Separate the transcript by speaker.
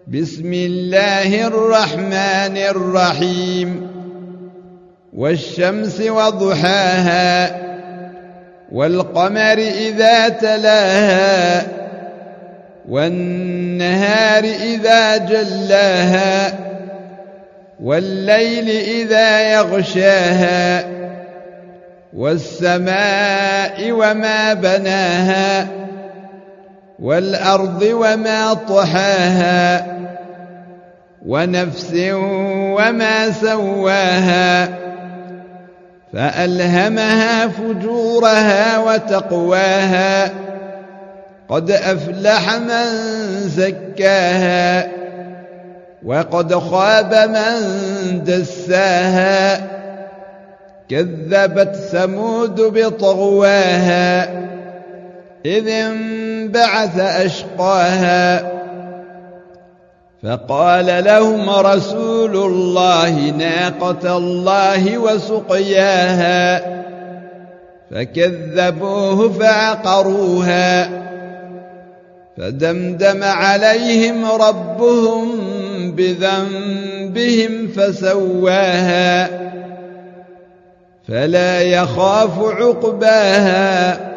Speaker 1: بسم الله الرحمن الرحيم والشمس وضحاها والقمر إذا تلاها والنهار إذا جلاها والليل إذا يغشاها والسماء وما بناها والأرض وما طحاها ونفس وما سواها فألهمها فجورها وتقواها قد أفلح من زكاها وقد خاب من دساها كذبت ثمود بطغواها إذ انبعث أشقاها فقال لهم رسول الله ناقة الله وسقياها فكذبوه فعقروها فدمدم عليهم ربهم بذنبهم فسواها فلا يخاف عقباها